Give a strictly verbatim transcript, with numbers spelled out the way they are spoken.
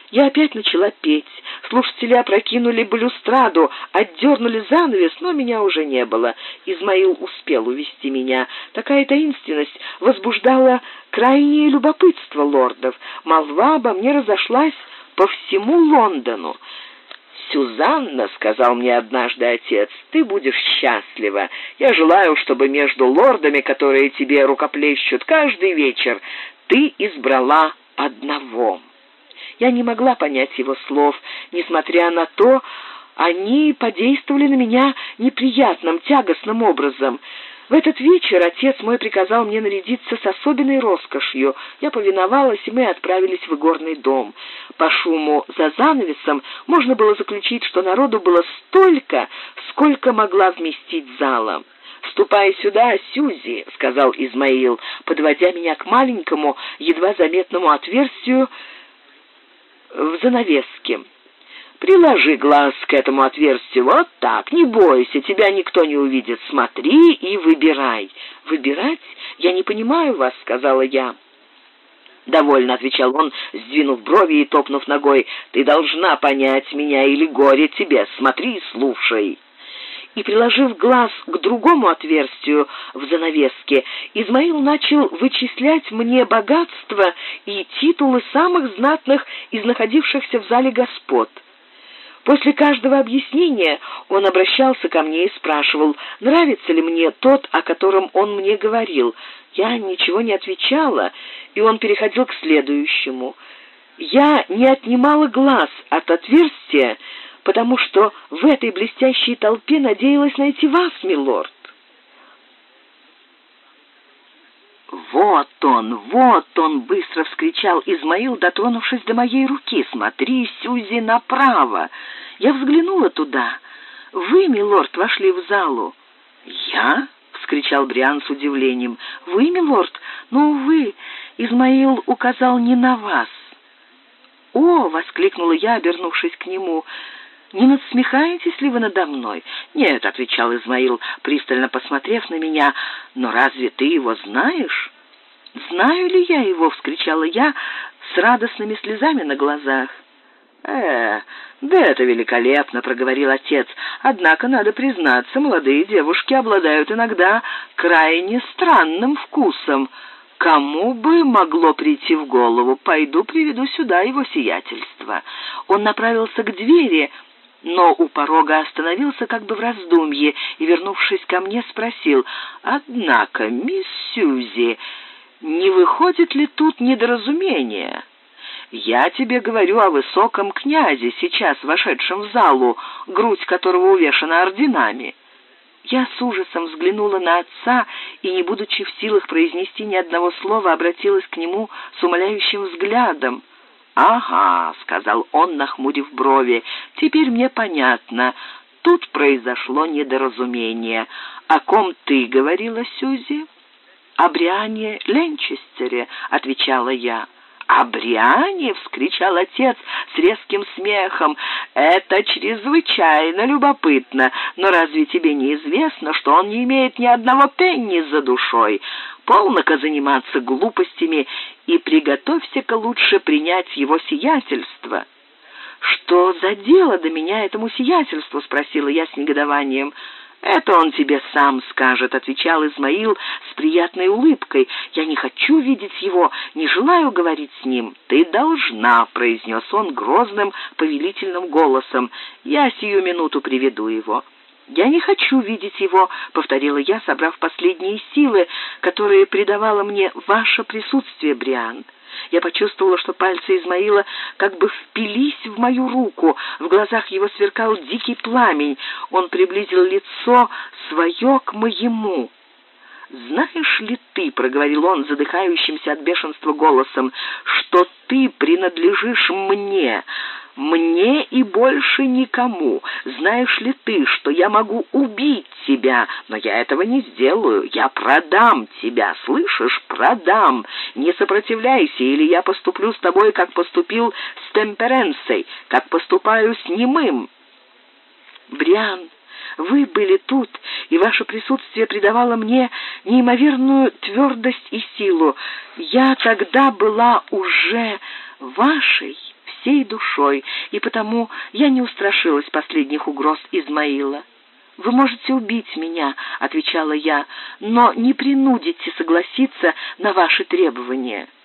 Я опять начала петь. Слушатели опрокинули балюстраду, отдернули занавес, но меня уже не было. Измаил успел увести меня. Такая таинственность возбуждала крайнее любопытство лордов. Молва обо мне разошлась по всему Лондону. «Сюзанна, — сказал мне однажды отец, — ты будешь счастлива. Я желаю, чтобы между лордами, которые тебе рукоплещут каждый вечер, ты избрала одного». Я не могла понять его слов. Несмотря на то, они подействовали на меня неприятным, тягостным образом. В этот вечер отец мой приказал мне нарядиться с особенной роскошью. Я повиновалась, и мы отправились в игорный дом. По шуму за занавесом можно было заключить, что народу было столько, сколько могла вместить зала. «Ступай сюда, Сьюзи», — сказал Измаил, подводя меня к маленькому, едва заметному отверстию в занавеске. «Приложи глаз к этому отверстию, вот так, не бойся, тебя никто не увидит. Смотри и выбирай». «Выбирать? Я не понимаю вас», — сказала я. «Довольно», — отвечал он, сдвинув брови и топнув ногой. «Ты должна понять меня, или горе тебе. Смотри и слушай». И, приложив глаз к другому отверстию в занавеске, Измаил начал вычислять мне богатство и титулы самых знатных из находившихся в зале господ. После каждого объяснения он обращался ко мне и спрашивал, нравится ли мне тот, о котором он мне говорил. Я ничего не отвечала, и он переходил к следующему. Я не отнимала глаз от отверстия, потому что в этой блестящей толпе надеялась найти вас, милорд. «Вот он, вот он!» — быстро вскричал Измаил, дотронувшись до моей руки. «Смотри, Сьюзи, направо!» Я взглянула туда. «Вы, милорд, вошли в залу». «Я?» — вскричал Бриан с удивлением. «Вы, милорд? Ну, вы!» Измаил указал не на вас. «О!» — воскликнула я, обернувшись к нему. «Не надсмехаетесь ли вы надо мной?» «Нет», — отвечал Измаил, пристально посмотрев на меня. «Но разве ты его знаешь?» «Знаю ли я его?» — вскричала я с радостными слезами на глазах. «Э, да это великолепно», — проговорил отец. «Однако, надо признаться, молодые девушки обладают иногда крайне странным вкусом. Кому бы могло прийти в голову? Пойду приведу сюда его сиятельство». Он направился к двери, но у порога остановился как бы в раздумье и, вернувшись ко мне, спросил: «Однако, мисс Сьюзи, не выходит ли тут недоразумение? Я тебе говорю о высоком князе, сейчас вошедшем в залу, грудь которого увешана орденами». Я с ужасом взглянула на отца и, не будучи в силах произнести ни одного слова, обратилась к нему с умоляющим взглядом. «Ага», — сказал он, нахмурив брови, — «теперь мне понятно. Тут произошло недоразумение. О ком ты говорила, Сьюзи?» «О Бриане Ленчестере», — отвечала я. «О Бриане?» — вскричал отец с резким смехом. «Это чрезвычайно любопытно. Но разве тебе не известно, что он не имеет ни одного пенни за душой? Полно-ка заниматься глупостями и приготовься-ка лучше принять его сиятельство». «Что за дело до меня этому сиятельству?» — спросила я с негодованием. «Это он тебе сам скажет», — отвечал Измаил с приятной улыбкой. «Я не хочу видеть его, не желаю говорить с ним». «Ты должна», — произнес он грозным, повелительным голосом. «Я сию минуту приведу его». «Я не хочу видеть его», — повторила я, собрав последние силы, которые придавало мне ваше присутствие, Бриан. Я почувствовала, что пальцы Измаила как бы впились в мою руку. В глазах его сверкал дикий пламень. Он приблизил лицо свое к моему. «Знаешь ли ты, — проговорил он задыхающимся от бешенства голосом, — что ты принадлежишь мне, мне и больше никому? Знаешь ли ты, что я могу убить тебя, но я этого не сделаю? Я продам тебя, слышишь, продам. Не сопротивляйся, или я поступлю с тобой, как поступил с Темперенсой, как поступаю с немым». «Бриан, вы были тут, и ваше присутствие придавало мне неимоверную твердость и силу. Я тогда была уже вашей всей душой, и потому я не устрашилась последних угроз Измаила. «Вы можете убить меня», — отвечала я, — «но не принудите согласиться на ваши требования».